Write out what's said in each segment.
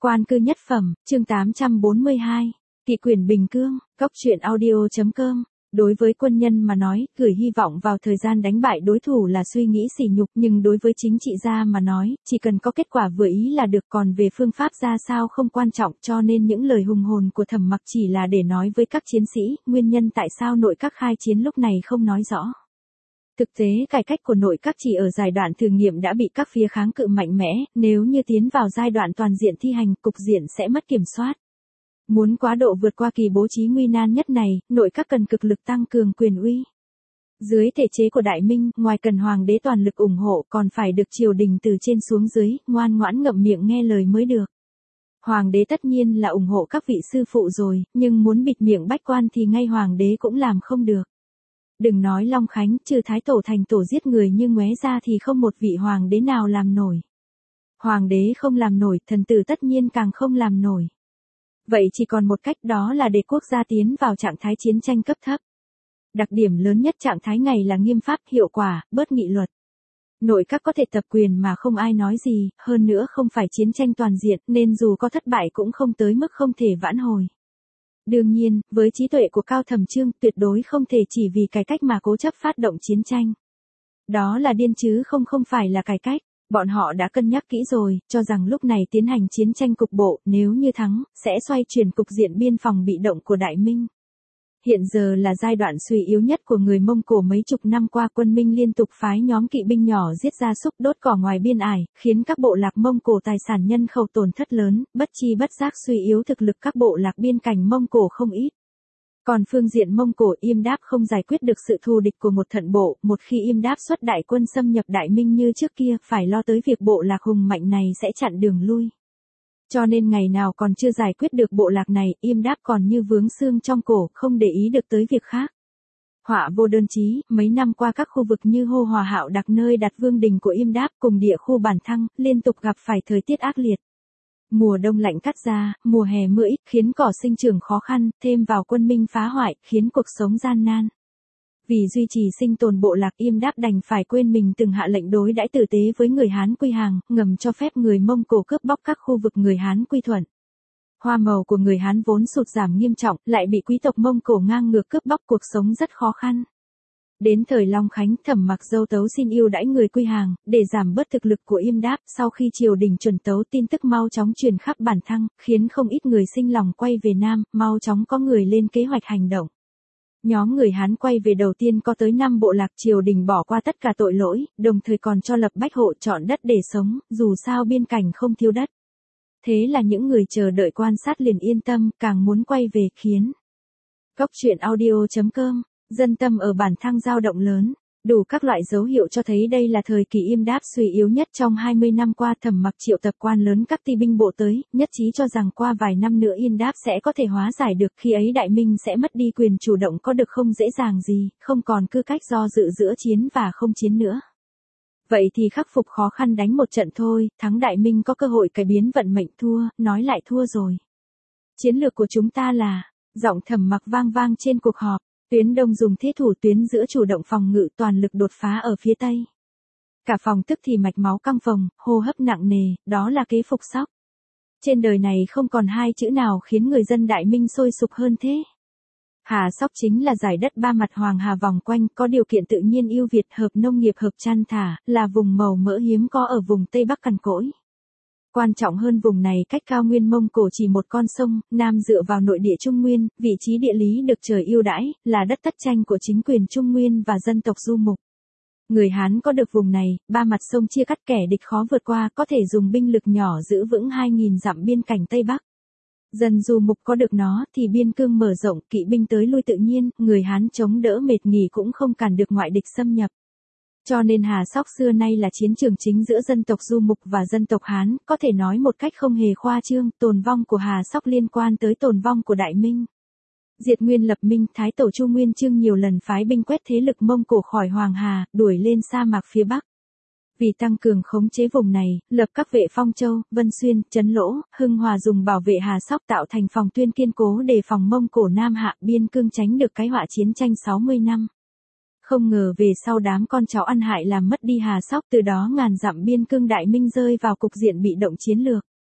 Quan cư nhất phẩm, chương 842, Kỵ quyền Bình Cương, Cóc truyện audio.com. Đối với quân nhân mà nói, gửi hy vọng vào thời gian đánh bại đối thủ là suy nghĩ sỉ nhục, nhưng đối với chính trị gia mà nói, chỉ cần có kết quả vừa ý là được, còn về phương pháp ra sao không quan trọng, cho nên những lời hùng hồn của Thẩm Mặc chỉ là để nói với các chiến sĩ, nguyên nhân tại sao nội các khai chiến lúc này không nói rõ. Thực tế cải cách của nội các chỉ ở giai đoạn thử nghiệm đã bị các phía kháng cự mạnh mẽ, nếu như tiến vào giai đoạn toàn diện thi hành, cục diện sẽ mất kiểm soát. Muốn quá độ vượt qua kỳ bố trí nguy nan nhất này, nội các cần cực lực tăng cường quyền uy. Dưới thể chế của Đại Minh, ngoài cần hoàng đế toàn lực ủng hộ, còn phải được triều đình từ trên xuống dưới, ngoan ngoãn ngậm miệng nghe lời mới được. Hoàng đế tất nhiên là ủng hộ các vị sư phụ rồi, nhưng muốn bịt miệng bách quan thì ngay hoàng đế cũng làm không được. Đừng nói Long Khánh, trừ Thái Tổ thành tổ giết người như ngoé ra thì không một vị hoàng đế nào làm nổi. Hoàng đế không làm nổi, thần tử tất nhiên càng không làm nổi. Vậy chỉ còn một cách, đó là để quốc gia tiến vào trạng thái chiến tranh cấp thấp. Đặc điểm lớn nhất trạng thái này là nghiêm pháp, hiệu quả, bớt nghị luật. Nội các có thể tập quyền mà không ai nói gì, hơn nữa không phải chiến tranh toàn diện nên dù có thất bại cũng không tới mức không thể vãn hồi. Đương nhiên, với trí tuệ của Cao Thẩm Chương, tuyệt đối không thể chỉ vì cải cách mà cố chấp phát động chiến tranh. Đó là điên chứ không phải là cải cách. Bọn họ đã cân nhắc kỹ rồi, cho rằng lúc này tiến hành chiến tranh cục bộ, nếu như thắng, sẽ xoay chuyển cục diện biên phòng bị động của Đại Minh. Hiện giờ là giai đoạn suy yếu nhất của người Mông Cổ, mấy chục năm qua quân Minh liên tục phái nhóm kỵ binh nhỏ giết gia súc đốt cỏ ngoài biên ải, khiến các bộ lạc Mông Cổ tài sản nhân khẩu tổn thất lớn, bất chi bất giác suy yếu thực lực các bộ lạc biên cảnh Mông Cổ không ít. Còn phương diện Mông Cổ, Yêm Đáp không giải quyết được sự thù địch của một thận bộ, một khi Yêm Đáp xuất đại quân xâm nhập Đại Minh như trước kia, phải lo tới việc bộ lạc hùng mạnh này sẽ chặn đường lui. Cho nên ngày nào còn chưa giải quyết được bộ lạc này, Yêm Đáp còn như vướng xương trong cổ, không để ý được tới việc khác. Họa vô đơn chí, mấy năm qua các khu vực như Hô Hòa Hạo Đặc nơi đặt vương đình của Yêm Đáp cùng địa khu Bản Thăng, liên tục gặp phải thời tiết ác liệt. Mùa đông lạnh cắt da, mùa hè mưa ít, khiến cỏ sinh trưởng khó khăn, thêm vào quân Minh phá hoại, khiến cuộc sống gian nan. Vì duy trì sinh tồn bộ lạc, Yêm Đáp đành phải quên mình từng hạ lệnh đối đãi tử tế với người Hán Quy Hàng, ngầm cho phép người Mông Cổ cướp bóc các khu vực người Hán Quy Thuận. Hoa màu của người Hán vốn sụt giảm nghiêm trọng, lại bị quý tộc Mông Cổ ngang ngược cướp bóc, cuộc sống rất khó khăn. Đến thời Long Khánh, Thẩm Mặc dâu tấu xin ưu đãi người Quy Hàng, để giảm bớt thực lực của Yêm Đáp, sau khi triều đình chuẩn tấu tin tức mau chóng truyền khắp Bản Thăng, khiến không ít người sinh lòng quay về Nam, mau chóng có người lên kế hoạch hành động. Nhóm người Hán quay về đầu tiên có tới 5 bộ lạc, triều đình bỏ qua tất cả tội lỗi, đồng thời còn cho lập bách hộ chọn đất để sống, dù sao biên cảnh không thiếu đất. Thế là những người chờ đợi quan sát liền yên tâm, càng muốn quay về, khiến Cóc truyện audio.com. Dân tâm ở Bản Thăng dao động lớn, đủ các loại dấu hiệu cho thấy đây là thời kỳ Yêm Đáp suy yếu nhất trong 20 năm qua. Thẩm Mặc triệu tập quan lớn các ti binh bộ tới, nhất trí cho rằng qua vài năm nữa Yêm Đáp sẽ có thể hóa giải được, khi ấy Đại Minh sẽ mất đi quyền chủ động có được không dễ dàng gì, không còn cứ cách do dự giữa chiến và không chiến nữa. Vậy thì khắc phục khó khăn đánh một trận thôi, thắng Đại Minh có cơ hội cải biến vận mệnh, thua, nói lại thua rồi. Chiến lược của chúng ta là, giọng Thẩm Mặc vang vang trên cuộc họp. Tuyến đông dùng thế thủ, tuyến giữa chủ động phòng ngự, toàn lực đột phá ở phía tây. Cả phòng tức thì mạch máu căng phồng, hô hấp nặng nề, đó là kế phục sóc. Trên đời này không còn hai chữ nào khiến người dân Đại Minh sôi sục hơn thế. Hà Sóc chính là dải đất ba mặt Hoàng Hà vòng quanh, có điều kiện tự nhiên ưu việt, hợp nông nghiệp hợp chăn thả, là vùng màu mỡ hiếm có ở vùng Tây Bắc cằn cỗi. Quan trọng hơn, vùng này cách cao nguyên Mông Cổ chỉ một con sông, nam dựa vào nội địa Trung Nguyên, vị trí địa lý được trời ưu đãi, là đất tất tranh của chính quyền Trung Nguyên và dân tộc Du Mục. Người Hán có được vùng này, ba mặt sông chia cắt, kẻ địch khó vượt qua, có thể dùng binh lực nhỏ giữ vững 2.000 dặm biên cảnh Tây Bắc. Dân Du Mục có được nó thì biên cương mở rộng, kỵ binh tới lui tự nhiên, người Hán chống đỡ mệt nghỉ cũng không cản được ngoại địch xâm nhập. Cho nên Hà Sóc xưa nay là chiến trường chính giữa dân tộc Du Mục và dân tộc Hán, có thể nói một cách không hề khoa trương, tồn vong của Hà Sóc liên quan tới tồn vong của Đại Minh. Diệt Nguyên lập Minh, Thái Tổ Chu Nguyên Chương nhiều lần phái binh quét thế lực Mông Cổ khỏi Hoàng Hà, đuổi lên sa mạc phía Bắc. Vì tăng cường khống chế vùng này, lập các vệ Phong Châu, Vân Xuyên, Trấn Lỗ, Hưng Hòa dùng bảo vệ Hà Sóc tạo thành phòng tuyên kiên cố đề phòng Mông Cổ Nam hạ, biên cương tránh được cái họa chiến tranh 60 năm. Không ngờ về sau đám con cháu ăn hại làm mất đi Hà Sóc, từ đó ngàn dặm biên cương Đại Minh rơi vào cục diện bị động chiến lược.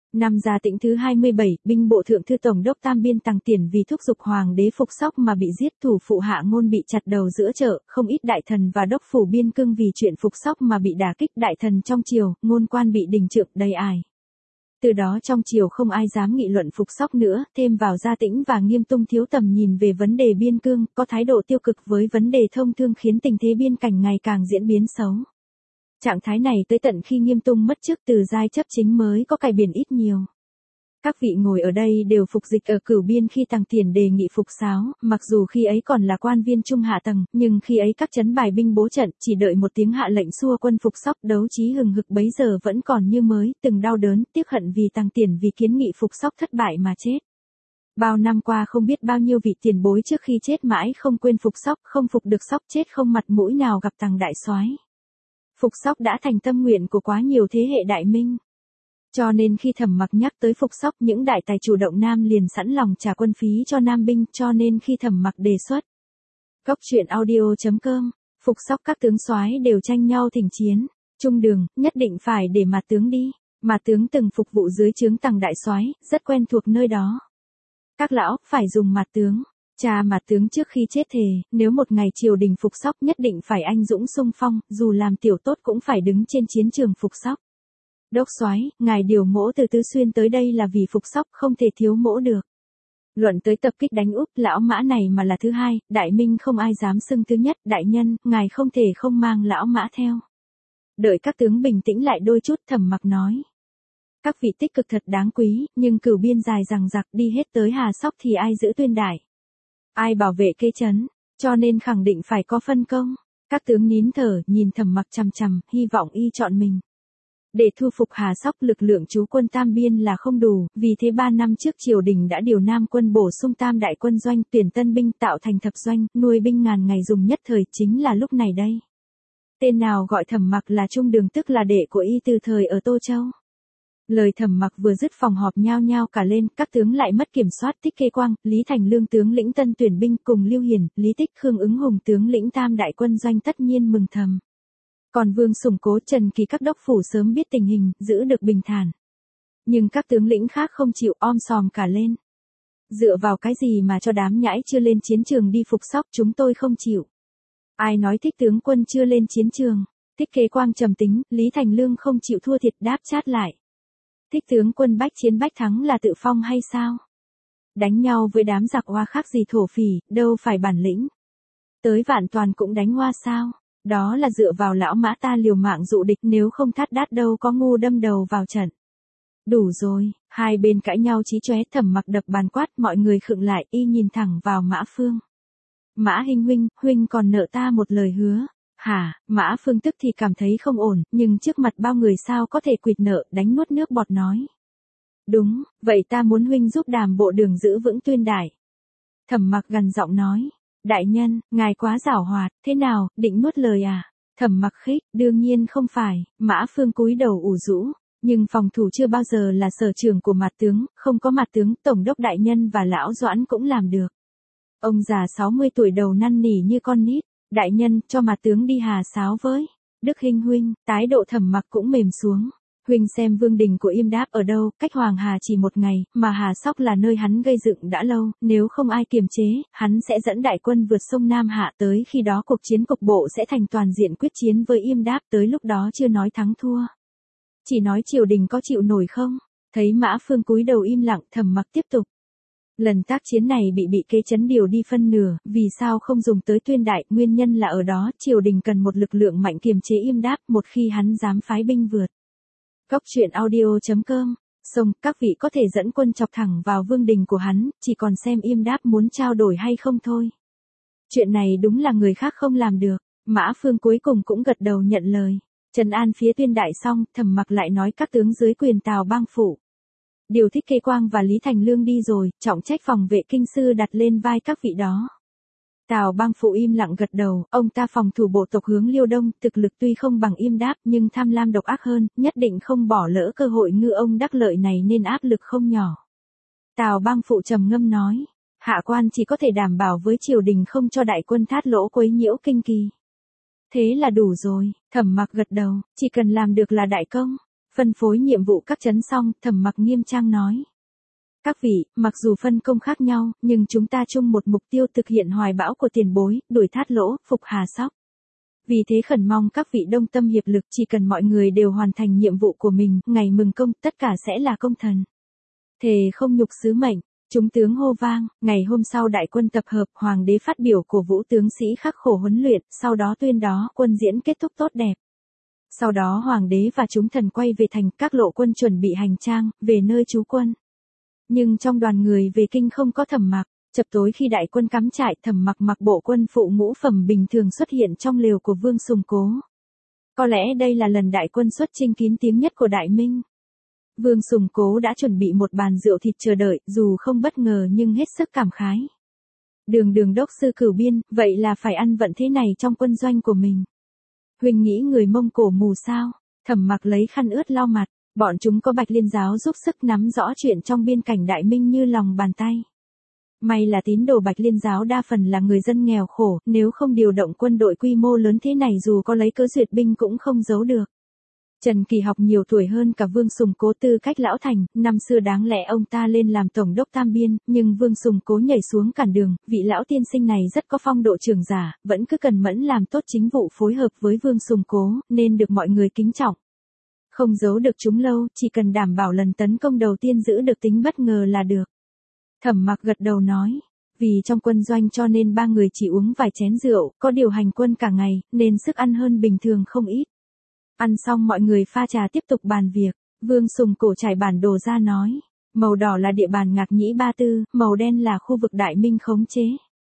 Năm Gia Tĩnh thứ 27, binh bộ thượng thư tổng đốc Tam Biên Tằng Tiền vì thúc giục hoàng đế Phục Sóc mà bị giết, thủ phụ Hạ Ngôn bị chặt đầu giữa chợ, không ít đại thần và đốc phủ biên cương vì chuyện Phục Sóc mà bị đả kích, đại thần trong triều, ngôn quan bị đình trượng đầy ải. Từ đó trong triều không ai dám nghị luận Phục Sóc nữa, thêm vào Gia Tĩnh và Nghiêm Tung thiếu tầm nhìn về vấn đề biên cương, có thái độ tiêu cực với vấn đề thông thương khiến tình thế biên cảnh ngày càng diễn biến xấu. Trạng thái này tới tận khi Nghiêm Tung mất chức từ giai chấp chính mới có cải biển ít nhiều. Các vị ngồi ở đây đều phục dịch ở Cửu Biên khi Tằng Tiền đề nghị phục sáo, mặc dù khi ấy còn là quan viên trung hạ tầng, nhưng khi ấy các trấn bài binh bố trận, chỉ đợi một tiếng hạ lệnh xua quân Phục Sóc, đấu trí hừng hực bấy giờ vẫn còn như mới, từng đau đớn, tiếc hận vì Tằng Tiền vì kiến nghị Phục Sóc thất bại mà chết. Bao năm qua không biết bao nhiêu vị tiền bối trước khi chết mãi không quên Phục Sóc, không phục được Sóc chết không mặt mũi nào gặp Tằng đại soái. Phục Sóc đã thành tâm nguyện của quá nhiều thế hệ đại minh. Cho nên khi Thẩm Mặc nhắc tới Phục Sóc, những đại tài chủ động Nam liền sẵn lòng trả quân phí cho Nam binh, cho nên khi Thẩm Mặc đề xuất Góc truyện audio.com, Phục Sóc các tướng soái đều tranh nhau thỉnh chiến, Trung Đường nhất định phải để Mạt tướng đi. Mạt tướng từng phục vụ dưới trướng Tằng đại soái, rất quen thuộc nơi đó. Các lão phải dùng Mạt tướng. Cha Mạt tướng trước khi chết thề, nếu một ngày triều đình Phục Sóc nhất định phải anh dũng xung phong, dù làm tiểu tốt cũng phải đứng trên chiến trường Phục Sóc. Đốc soái, ngài điều mỗ từ Tứ Xuyên tới đây là vì Phục Sóc, không thể thiếu mỗ được. Luận tới tập kích đánh Úc, lão Mã này mà là thứ hai, đại minh không ai dám xưng thứ nhất, đại nhân, ngài không thể không mang lão Mã theo. Đợi các tướng bình tĩnh lại đôi chút, Thẩm Mặc nói. Các vị tích cực thật đáng quý, nhưng Cửu Biên dài dằng dặc đi hết tới Hà Sóc thì ai giữ Tuyên Đại? Ai bảo vệ kê trấn, cho nên khẳng định phải có phân công. Các tướng nín thở, nhìn Thẩm Mặc chằm chằm, hy vọng y chọn mình. Để thu phục Hà Sóc, lực lượng trú quân Tam Biên là không đủ, vì thế 3 năm trước triều đình đã điều Nam quân bổ sung Tam đại quân doanh, tuyển tân binh tạo thành thập doanh, nuôi binh ngàn ngày dùng nhất thời, chính là lúc này đây. Tên nào gọi Thẩm Mặc là Trung Đường, tức là đệ của y từ thời ở Tô Châu. Lời Thẩm Mặc vừa dứt phòng họp nhao nhao cả lên, các tướng lại mất kiểm soát. Thích Kê Quang, Lý Thành Lương tướng lĩnh tân tuyển binh cùng Lưu Hiển, Lý Tích, Khương Ứng Hùng tướng lĩnh Tam đại quân doanh tất nhiên mừng thầm. Còn Vương Sủng Cố, Trần Kỳ các đốc phủ sớm biết tình hình, giữ được bình thản. Nhưng các tướng lĩnh khác không chịu, om sòm cả lên. Dựa vào cái gì mà cho đám nhãi chưa lên chiến trường đi Phục Sóc, chúng tôi không chịu. Ai nói Thích tướng quân chưa lên chiến trường? Thích Kế Quang trầm tính, Lý Thành Lương không chịu thua thiệt đáp chát lại. Thích tướng quân bách chiến bách thắng là tự phong hay sao? Đánh nhau với đám giặc hoa khác gì thổ phỉ, đâu phải bản lĩnh. Tới Vạn Toàn cũng đánh hoa sao? Đó là dựa vào lão Mã ta liều mạng dụ địch, nếu không thắt đát đâu có ngu đâm đầu vào trận. Đủ rồi, hai bên cãi nhau chí chóe. Thẩm Mặc đập bàn quát, mọi người khựng lại, y nhìn thẳng vào Mã Phương. Mã Hinh huynh còn nợ ta một lời hứa. Hả? Mã Phương tức thì cảm thấy không ổn, nhưng trước mặt bao người sao có thể quỵt nợ, đánh nuốt nước bọt nói. Đúng, vậy ta muốn huynh giúp Đàm bộ Đường giữ vững Tuyên Đại. Thẩm Mặc gằn giọng nói. Đại nhân, ngài quá giảo hoạt, thế nào, định nuốt lời à? Thẩm Mặc khích, đương nhiên không phải. Mã Phương cúi đầu ủ rũ. Nhưng phòng thủ chưa bao giờ là sở trường của Mạt tướng, không có Mạt tướng, tổng đốc đại nhân và lão Doãn cũng làm được. Ông già 60 tuổi đầu năn nỉ như con nít. Đại nhân, cho Mạt tướng đi Hà Sáo với. Đức Hinh huynh, tái độ Thẩm Mặc cũng mềm xuống. Huynh xem vương đình của Yêm Đáp ở đâu, cách Hoàng Hà chỉ một ngày, mà Hà Sóc là nơi hắn gây dựng đã lâu, nếu không ai kiềm chế, hắn sẽ dẫn đại quân vượt sông Nam Hạ, tới khi đó cuộc chiến cục bộ sẽ thành toàn diện quyết chiến với Yêm Đáp, tới lúc đó chưa nói thắng thua. Chỉ nói triều đình có chịu nổi không? Thấy Mã Phương cúi đầu im lặng, Thẩm Mặc tiếp tục. Lần tác chiến này bị Kế Trấn điều đi phân nửa, vì sao không dùng tới Tuyên Đại, nguyên nhân là ở đó, triều đình cần một lực lượng mạnh kiềm chế Yêm Đáp, một khi hắn dám phái binh vượt. Góc truyện audio.com, xong, các vị có thể dẫn quân chọc thẳng vào vương đình của hắn, chỉ còn xem Yêm Đáp muốn trao đổi hay không thôi. Chuyện này đúng là người khác không làm được. Mã Phương cuối cùng cũng gật đầu nhận lời. Trấn an phía Tuyên Đại xong, Thẩm Mặc lại nói các tướng dưới quyền Tào Bang Phủ. Điều Thích Kê Quang và Lý Thành Lương đi rồi, trọng trách phòng vệ kinh sư đặt lên vai các vị đó. Tào Bang Phụ im lặng gật đầu, ông ta phòng thủ bộ tộc hướng Liêu Đông, thực lực tuy không bằng Yêm Đáp nhưng tham lam độc ác hơn, nhất định không bỏ lỡ cơ hội ngư ông đắc lợi này nên áp lực không nhỏ. Tào Bang Phụ trầm ngâm nói, hạ quan chỉ có thể đảm bảo với triều đình không cho đại quân thát lỗ quấy nhiễu kinh kỳ. Thế là đủ rồi, Thẩm Mặc gật đầu, chỉ cần làm được là đại công. Phân phối nhiệm vụ các trấn xong, Thẩm Mặc nghiêm trang nói. Các vị, mặc dù phân công khác nhau, nhưng chúng ta chung một mục tiêu thực hiện hoài bão của tiền bối, đuổi Thát Lỗ, phục Hà Sóc. Vì thế khẩn mong các vị đông tâm hiệp lực, chỉ cần mọi người đều hoàn thành nhiệm vụ của mình, ngày mừng công, tất cả sẽ là công thần. Thề không nhục sứ mệnh, chúng tướng hô vang, ngày hôm sau đại quân tập hợp, hoàng đế phát biểu cổ vũ tướng sĩ khắc khổ huấn luyện, sau đó tuyên đó, quân diễn kết thúc tốt đẹp. Sau đó hoàng đế và chúng thần quay về thành, các lộ quân chuẩn bị hành trang, về nơi trú quân. Nhưng trong đoàn người về kinh không có Thẩm Mặc. Chập tối khi đại quân cắm trại, Thẩm Mặc mặc bộ quân phụ ngũ phẩm bình thường xuất hiện trong lều của Vương Sùng Cố. Có lẽ đây là lần đại quân xuất chinh kín tiếng nhất của Đại Minh. Vương Sùng Cố đã chuẩn bị một bàn rượu thịt chờ đợi, dù không bất ngờ nhưng hết sức cảm khái. Đường đốc sư Cửu Biên, vậy là phải ăn vận thế này trong quân doanh của mình. Huynh nghĩ người Mông Cổ mù sao? Thẩm Mặc lấy khăn ướt lau mặt, bọn chúng có Bạch Liên giáo giúp sức nắm rõ chuyện trong biên cảnh Đại Minh như lòng bàn tay. May là tín đồ Bạch Liên giáo đa phần là người dân nghèo khổ, nếu không điều động quân đội quy mô lớn thế này dù có lấy cớ duyệt binh cũng không giấu được. Trần Kỳ Học nhiều tuổi hơn cả Vương Sùng Cố tư cách lão thành, năm xưa đáng lẽ ông ta lên làm tổng đốc Tam Biên, nhưng Vương Sùng Cố nhảy xuống cản đường, vị lão tiên sinh này rất có phong độ trưởng giả, vẫn cứ cần mẫn làm tốt chính vụ phối hợp với Vương Sùng Cố, nên được mọi người kính trọng. Không giấu được chúng lâu, chỉ cần đảm bảo lần tấn công đầu tiên giữ được tính bất ngờ là được. Thẩm Mặc gật đầu nói, vì trong quân doanh cho nên ba người chỉ uống vài chén rượu, có điều hành quân cả ngày, nên sức ăn hơn bình thường không ít. Ăn xong mọi người pha trà tiếp tục bàn việc, Vương Sùng Cổ trải bản đồ ra nói, màu đỏ là địa bàn Ngạc Nhĩ Ba Tư, màu đen là khu vực Đại Minh khống chế.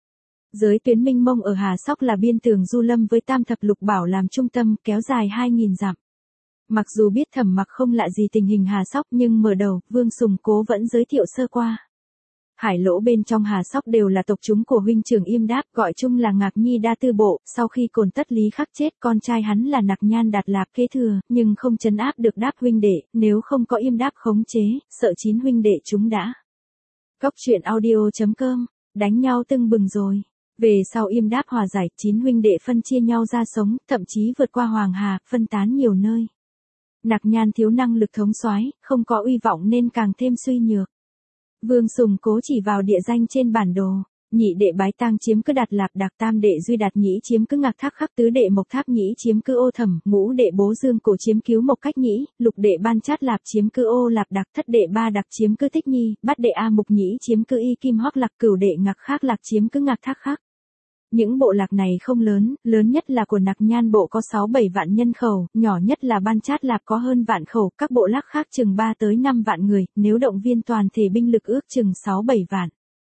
Giới tuyến Minh Mông ở Hà Sóc là biên tường Du Lâm với Tam Thập Lục Bảo làm trung tâm, kéo dài 2.000 dặm. Mặc dù biết Thẩm Mặc không lạ gì tình hình Hà Sóc nhưng mở đầu, Vương Sùng Cố vẫn giới thiệu sơ qua. Hải Lỗ bên trong Hà Sóc đều là tộc chúng của huynh trưởng Yêm Đáp, gọi chung là Ngạc Nhi Đa Tư Bộ, sau khi Cồn Tất Lý Khắc chết, con trai hắn là Nặc Nhan Đạt Lạp kế thừa, nhưng không trấn áp được Đáp huynh đệ, nếu không có Yêm Đáp khống chế, sợ 9 huynh đệ chúng đã. Cốc truyện audio.com, đánh nhau tưng bừng rồi. Về sau Yêm Đáp hòa giải, 9 huynh đệ phân chia nhau ra sống, thậm chí vượt qua Hoàng Hà, phân tán nhiều nơi. Nặc Nhan thiếu năng lực thống soái, không có uy vọng nên càng thêm suy nhược. Vương Sùng Cố chỉ vào địa danh trên bản đồ, nhị đệ Bái Tang chiếm cứ Đạt Lạp Đặc, tam đệ Duy Đạt Nhĩ chiếm cứ Ngạc Thác Khắc, tứ đệ Mộc Tháp Nhĩ chiếm cứ Ô Thẩm, ngũ đệ Bố Dương Cổ chiếm cứu Mộc Cách Nhĩ, lục đệ Ban Chát Lạp chiếm cứ Ô Lạp Đặc, thất đệ Ba Đặc chiếm cứ Tích Nhi, bát đệ A Mục Nhĩ chiếm cứ Y Kim Hoắc Lạc, cửu đệ Ngạc Khắc Lạc chiếm cứ Ngạc Thác Khắc. Những bộ lạc này không lớn, lớn nhất là của Nặc Nhan bộ có 6-7 vạn nhân khẩu, nhỏ nhất là Ban Chát Lạp có hơn vạn khẩu, các bộ lạc khác chừng 3 tới 5 vạn người, nếu động viên toàn thể binh lực ước chừng 6-7 vạn.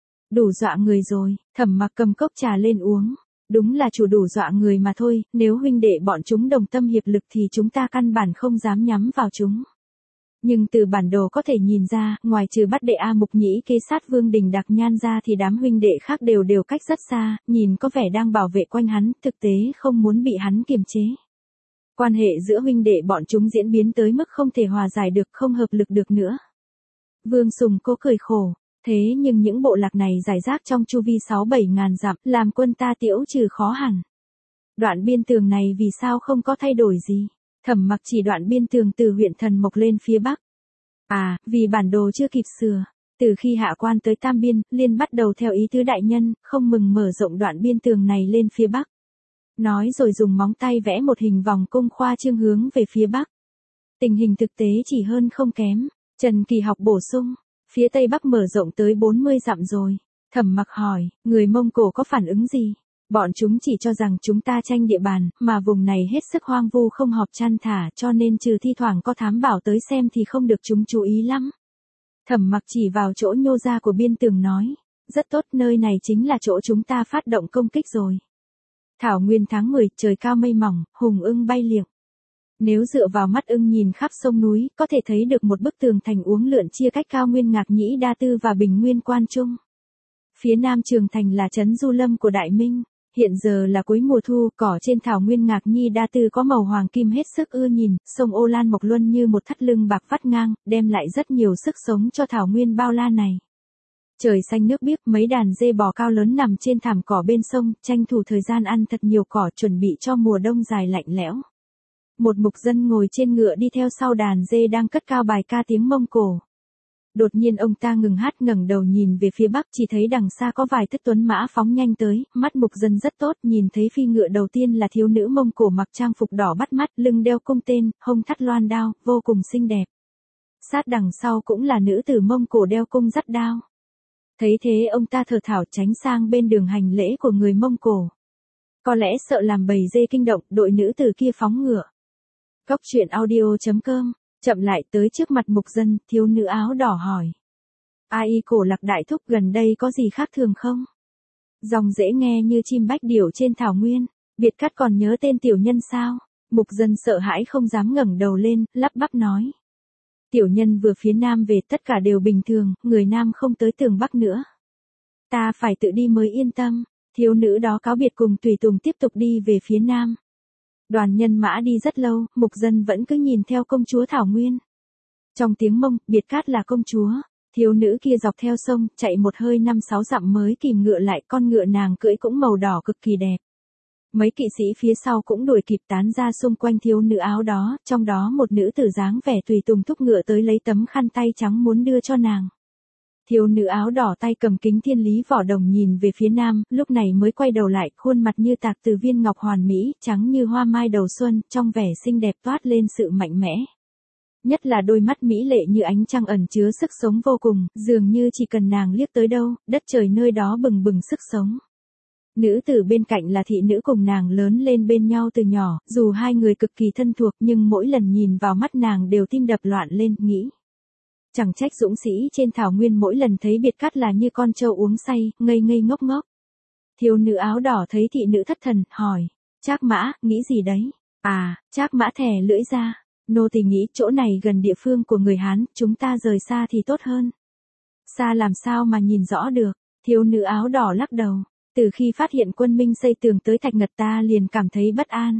Đủ dọa người rồi, Thẩm Mặc cầm cốc trà lên uống. Đúng là chủ đủ dọa người mà thôi, nếu huynh đệ bọn chúng đồng tâm hiệp lực thì chúng ta căn bản không dám nhắm vào chúng. Nhưng từ bản đồ có thể nhìn ra, ngoài trừ bắt đệ A Mục Nhĩ kế sát Vương Đình Đặc Nhan ra thì đám huynh đệ khác đều cách rất xa, nhìn có vẻ đang bảo vệ quanh hắn, thực tế không muốn bị hắn kiềm chế. Quan hệ giữa huynh đệ bọn chúng diễn biến tới mức không thể hòa giải được, không hợp lực được nữa. Vương Sùng Cố cười khổ, thế nhưng những bộ lạc này rải rác trong chu vi 6-7 ngàn dặm, làm quân ta tiễu trừ khó hẳn. Đoạn biên tường này vì sao không có thay đổi gì? Thẩm Mặc chỉ đoạn biên tường từ huyện Thần Mộc lên phía bắc. À, vì bản đồ chưa kịp sửa. Từ khi hạ quan tới Tam Biên, liền bắt đầu theo ý tứ đại nhân, không mừng mở rộng đoạn biên tường này lên phía bắc. Nói rồi dùng móng tay vẽ một hình vòng cung khoa trương hướng về phía bắc. Tình hình thực tế chỉ hơn không kém. Trần Kỳ Học bổ sung, phía tây bắc mở rộng tới 40 dặm rồi. Thẩm Mặc hỏi, người Mông Cổ có phản ứng gì? Bọn chúng chỉ cho rằng chúng ta tranh địa bàn, mà vùng này hết sức hoang vu không họp chăn thả, cho nên trừ thi thoảng có thám bảo tới xem thì không được chúng chú ý lắm. Thẩm Mặc chỉ vào chỗ nhô ra của biên tường nói, rất tốt, nơi này chính là chỗ chúng ta phát động công kích rồi. Thảo nguyên tháng 10, trời cao mây mỏng, hùng ưng bay liệng. Nếu dựa vào mắt ưng nhìn khắp sông núi, có thể thấy được một bức tường thành uốn lượn chia cách cao nguyên Ngạc Nhĩ Đa Tư và Bình Nguyên Quan Trung. Phía nam Trường Thành là trấn Du Lâm của Đại Minh. Hiện giờ là cuối mùa thu, cỏ trên thảo nguyên Ngạc Nhi Đa Tư có màu hoàng kim hết sức ưa nhìn, sông Ô Lan mọc luân như một thắt lưng bạc vắt ngang, đem lại rất nhiều sức sống cho thảo nguyên bao la này. Trời xanh nước biếc, mấy đàn dê bò cao lớn nằm trên thảm cỏ bên sông, tranh thủ thời gian ăn thật nhiều cỏ chuẩn bị cho mùa đông dài lạnh lẽo. Một mục dân ngồi trên ngựa đi theo sau đàn dê đang cất cao bài ca tiếng Mông Cổ. Đột nhiên ông ta ngừng hát, ngẩng đầu nhìn về phía bắc, chỉ thấy đằng xa có vài thất tuấn mã phóng nhanh tới, mắt mục dân rất tốt, nhìn thấy phi ngựa đầu tiên là thiếu nữ Mông Cổ mặc trang phục đỏ bắt mắt, lưng đeo cung tên, hông thắt loan đao, vô cùng xinh đẹp. Sát đằng sau cũng là nữ tử Mông Cổ đeo cung dắt đao. Thấy thế ông ta thở thảo tránh sang bên đường hành lễ của người Mông Cổ. Có lẽ sợ làm bầy dê kinh động, đội nữ tử kia phóng ngựa. Cốc truyện audio.com, chậm lại tới trước mặt mục dân, thiếu nữ áo đỏ hỏi. Ai Cổ Lạc đại thúc, gần đây có gì khác thường không? Dòng dễ nghe như chim bách điểu trên thảo nguyên, Biệt Cát còn nhớ tên tiểu nhân sao? Mục dân sợ hãi không dám ngẩng đầu lên, lắp bắp nói. Tiểu nhân vừa phía nam về, tất cả đều bình thường, người nam không tới tường bắc nữa. Ta phải tự đi mới yên tâm. Thiếu nữ đó cáo biệt cùng tùy tùng tiếp tục đi về phía nam. Đoàn nhân mã đi rất lâu, mục dân vẫn cứ nhìn theo công chúa Thảo Nguyên. Trong tiếng Mông, Biệt Cát là công chúa. Thiếu nữ kia dọc theo sông, chạy một hơi 5-6 dặm mới kìm ngựa lại, con ngựa nàng cưỡi cũng màu đỏ cực kỳ đẹp. Mấy kỵ sĩ phía sau cũng đuổi kịp tán ra xung quanh thiếu nữ áo đó, trong đó một nữ tử dáng vẻ tùy tùng thúc ngựa tới lấy tấm khăn tay trắng muốn đưa cho nàng. Thiếu nữ áo đỏ tay cầm kính thiên lý vỏ đồng nhìn về phía nam, lúc này mới quay đầu lại, khuôn mặt như tạc từ viên ngọc hoàn mỹ, trắng như hoa mai đầu xuân, trong vẻ xinh đẹp toát lên sự mạnh mẽ. Nhất là đôi mắt mỹ lệ như ánh trăng ẩn chứa sức sống vô cùng, dường như chỉ cần nàng liếc tới đâu, đất trời nơi đó bừng bừng sức sống. Nữ tử bên cạnh là thị nữ cùng nàng lớn lên bên nhau từ nhỏ, dù hai người cực kỳ thân thuộc nhưng mỗi lần nhìn vào mắt nàng đều tim đập loạn lên, nghĩ. Chẳng trách dũng sĩ trên thảo nguyên mỗi lần thấy Biệt Cát là như con trâu uống say, ngây ngây ngốc ngốc. Thiếu nữ áo đỏ thấy thị nữ thất thần, hỏi, Trác Mã, nghĩ gì đấy? À, Trác Mã thè lưỡi ra, nô tỳ nghĩ chỗ này gần địa phương của người Hán, chúng ta rời xa thì tốt hơn. Xa làm sao mà nhìn rõ được, thiếu nữ áo đỏ lắc đầu, từ khi phát hiện quân Minh xây tường tới Thạch Ngật ta liền cảm thấy bất an.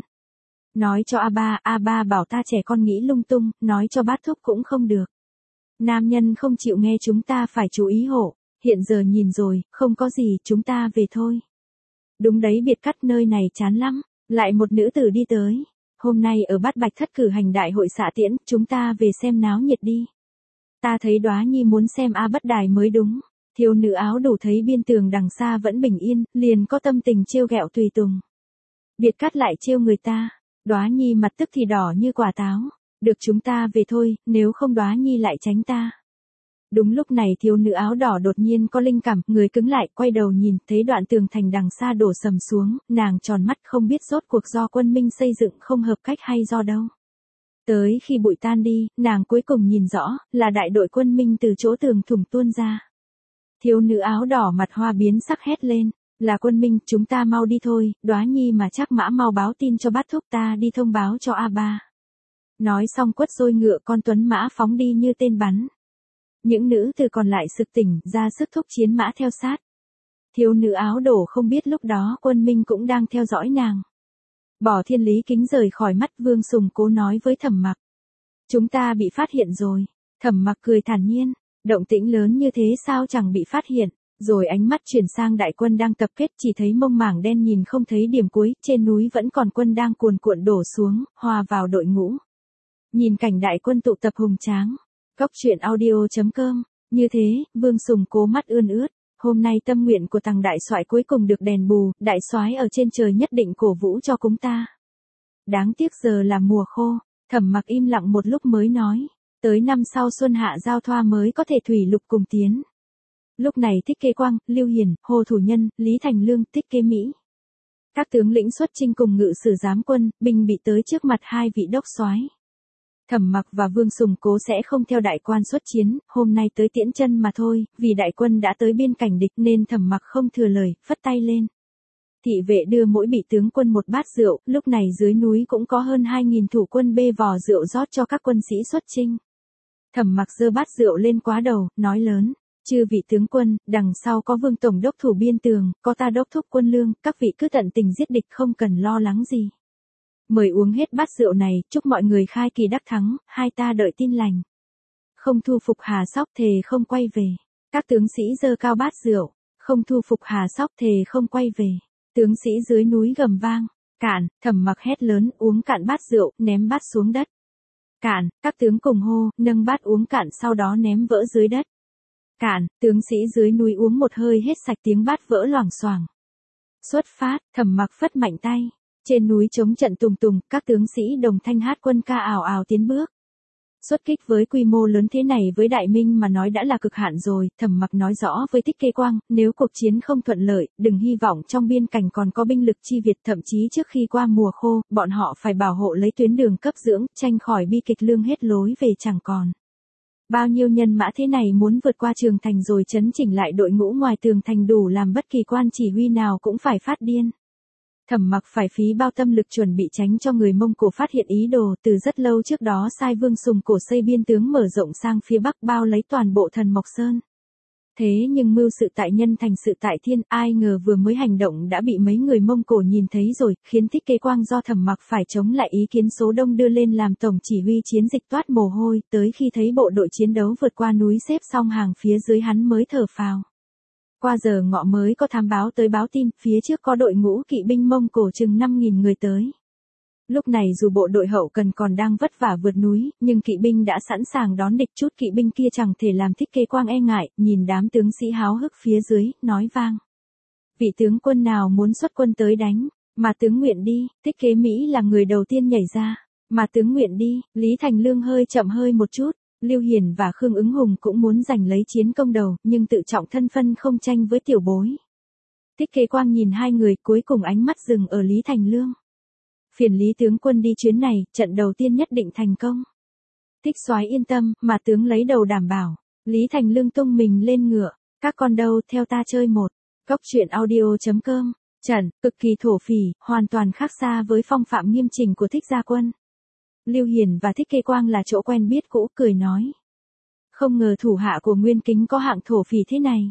Nói cho A Ba bảo ta trẻ con nghĩ lung tung, nói cho bát thúc cũng không được. Nam nhân không chịu nghe chúng ta phải chú ý hộ, hiện giờ nhìn rồi, không có gì, chúng ta về thôi. Đúng đấy Biệt Cát, nơi này chán lắm, lại một nữ tử đi tới. Hôm nay ở Bát Bạch Thất cử hành đại hội xạ tiễn, chúng ta về xem náo nhiệt đi. Ta thấy Đóa Nhi muốn xem A Bất Đài mới đúng. Thiếu nữ áo đủ thấy biên tường đằng xa vẫn bình yên, liền có tâm tình trêu ghẹo tùy tùng. Biệt Cát lại trêu người ta, Đóa Nhi mặt tức thì đỏ như quả táo. Được, chúng ta về thôi, nếu không Đóa Nhi lại tránh ta. Đúng lúc này thiếu nữ áo đỏ đột nhiên có linh cảm, người cứng lại, quay đầu nhìn, thấy đoạn tường thành đằng xa đổ sầm xuống, nàng tròn mắt không biết rốt cuộc do quân Minh xây dựng không hợp cách hay do đâu. Tới khi bụi tan đi, nàng cuối cùng nhìn rõ, là đại đội quân Minh từ chỗ tường thủng tuôn ra. Thiếu nữ áo đỏ mặt hoa biến sắc hét lên, là quân Minh, chúng ta mau đi thôi, Đóa Nhi mà Trác Mã mau báo tin cho bát thúc, ta đi thông báo cho A Ba. Nói xong quất roi ngựa, con tuấn mã phóng đi như tên bắn. Những nữ tử còn lại sực tỉnh, ra sức thúc chiến mã theo sát. Thiếu nữ áo đỏ không biết lúc đó quân Minh cũng đang theo dõi nàng. Bỏ thiên lý kính rời khỏi mắt, Vương Sùng Cố nói với Thẩm Mặc. Chúng ta bị phát hiện rồi. Thẩm Mặc cười thản nhiên, động tĩnh lớn như thế sao chẳng bị phát hiện. Rồi ánh mắt chuyển sang đại quân đang tập kết, chỉ thấy mông mảng đen nhìn không thấy điểm cuối, trên núi vẫn còn quân đang cuồn cuộn đổ xuống, hòa vào đội ngũ. Nhìn cảnh đại quân tụ tập hùng tráng. Cốc truyện audio.com, như thế, Vương Sùng Cố mắt ươn ướt. Hôm nay tâm nguyện của Tằng đại soái cuối cùng được đền bù, đại soái ở trên trời nhất định cổ vũ cho chúng ta. Đáng tiếc giờ là mùa khô. Thẩm Mặc im lặng một lúc mới nói, tới năm sau xuân hạ giao thoa mới có thể thủy lục cùng tiến. Lúc này Thích Kế Quang, Lưu Hiền, Hồ Thủ Nhân, Lý Thành Lương, Thích Kế Mỹ, các tướng lĩnh xuất chinh cùng ngự sử giám quân, binh bị tới trước mặt hai vị đốc soái. Thẩm Mặc và Vương Sùng Cố sẽ không theo đại quan xuất chiến, hôm nay tới tiễn chân mà thôi, vì đại quân đã tới biên cảnh địch nên Thẩm Mặc không thừa lời, phất tay lên. Thị vệ đưa mỗi bị tướng quân một bát rượu, lúc này dưới núi cũng có hơn 2.000 thủ quân bê vò rượu rót cho các quân sĩ xuất chinh. Thẩm Mặc giơ bát rượu lên quá đầu, nói lớn, chư vị tướng quân, đằng sau có Vương tổng đốc thủ biên tường, có ta đốc thúc quân lương, các vị cứ tận tình giết địch không cần lo lắng gì. Mời uống hết bát rượu này, chúc mọi người khai kỳ đắc thắng, hai ta đợi tin lành. Không thu phục Hà Sóc thề không quay về. Các tướng sĩ giơ cao bát rượu, không thu phục Hà Sóc thề không quay về. Tướng sĩ dưới núi gầm vang, Cạn, Thẩm Mặc hét lớn, uống cạn bát rượu, ném bát xuống đất. Cạn, các tướng cùng hô, nâng bát uống cạn sau đó ném vỡ dưới đất. Cạn, tướng sĩ dưới núi uống một hơi hết sạch tiếng bát vỡ loảng xoảng. Xuất phát, Thẩm Mặc phất mạnh tay. Trên núi chống trận tùng tùng, các tướng sĩ đồng thanh hát quân ca ào ào tiến bước. Xuất kích với quy mô lớn thế này với Đại Minh mà nói đã là cực hạn rồi, Thẩm Mặc nói rõ với Thích Kê Quang, nếu cuộc chiến không thuận lợi, đừng hy vọng trong biên cảnh còn có binh lực chi Việt, thậm chí trước khi qua mùa khô, bọn họ phải bảo hộ lấy tuyến đường cấp dưỡng, tranh khỏi bi kịch lương hết lối về chẳng còn. Bao nhiêu nhân mã thế này muốn vượt qua Trường Thành rồi chấn chỉnh lại đội ngũ ngoài tường thành đủ làm bất kỳ quan chỉ huy nào cũng phải phát điên. Thẩm Mặc phải phí bao tâm lực chuẩn bị tránh cho người Mông Cổ phát hiện ý đồ, từ rất lâu trước đó sai Vương Sùng Cổ xây biên tướng mở rộng sang phía bắc bao lấy toàn bộ Thần Mộc Sơn. Thế nhưng mưu sự tại nhân thành sự tại thiên, ai ngờ vừa mới hành động đã bị mấy người Mông Cổ nhìn thấy rồi, khiến Thích Kê Quang do Thẩm Mặc phải chống lại ý kiến số đông đưa lên làm tổng chỉ huy chiến dịch toát mồ hôi, tới khi thấy bộ đội chiến đấu vượt qua núi xếp xong hàng phía dưới hắn mới thở phào. Qua giờ ngọ mới có thám báo tới báo tin, phía trước có đội ngũ kỵ binh Mông Cổ chừng 5.000 người tới. Lúc này dù bộ đội hậu cần còn đang vất vả vượt núi, nhưng kỵ binh đã sẵn sàng đón địch, chút kỵ binh kia chẳng thể làm Thích Kê Quang e ngại, nhìn đám tướng sĩ háo hức phía dưới, nói vang. Vị tướng quân nào muốn xuất quân tới đánh, mà tướng nguyện đi, Thích Kế Mỹ là người đầu tiên nhảy ra, mà tướng nguyện đi, Lý Thành Lương hơi chậm hơi một chút. Lưu Hiền và Khương Ứng Hùng cũng muốn giành lấy chiến công đầu, nhưng tự trọng thân phân không tranh với tiểu bối. Thích Kê Quang nhìn hai người, cuối cùng ánh mắt dừng ở Lý Thành Lương. Phiền Lý tướng quân đi chuyến này, trận đầu tiên nhất định thành công. Thích soái yên tâm, mà tướng lấy đầu đảm bảo. Lý Thành Lương tung mình lên ngựa, các con đâu theo ta chơi một. Cốc truyện audio.com, trận, cực kỳ thổ phỉ, hoàn toàn khác xa với phong phạm nghiêm chỉnh của Thích gia quân. Lưu Hiền và Thích Kê Quang là chỗ quen biết cũ, cười nói. Không ngờ thủ hạ của Nguyên Kính có hạng thổ phỉ thế này.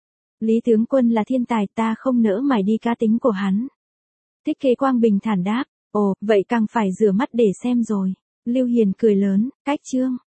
Lý tướng quân là thiên tài, ta không nỡ mài đi cá tính của hắn. Thích Kê Quang bình thản đáp, ồ, vậy càng phải rửa mắt để xem rồi. Lưu Hiền cười lớn, cách chương.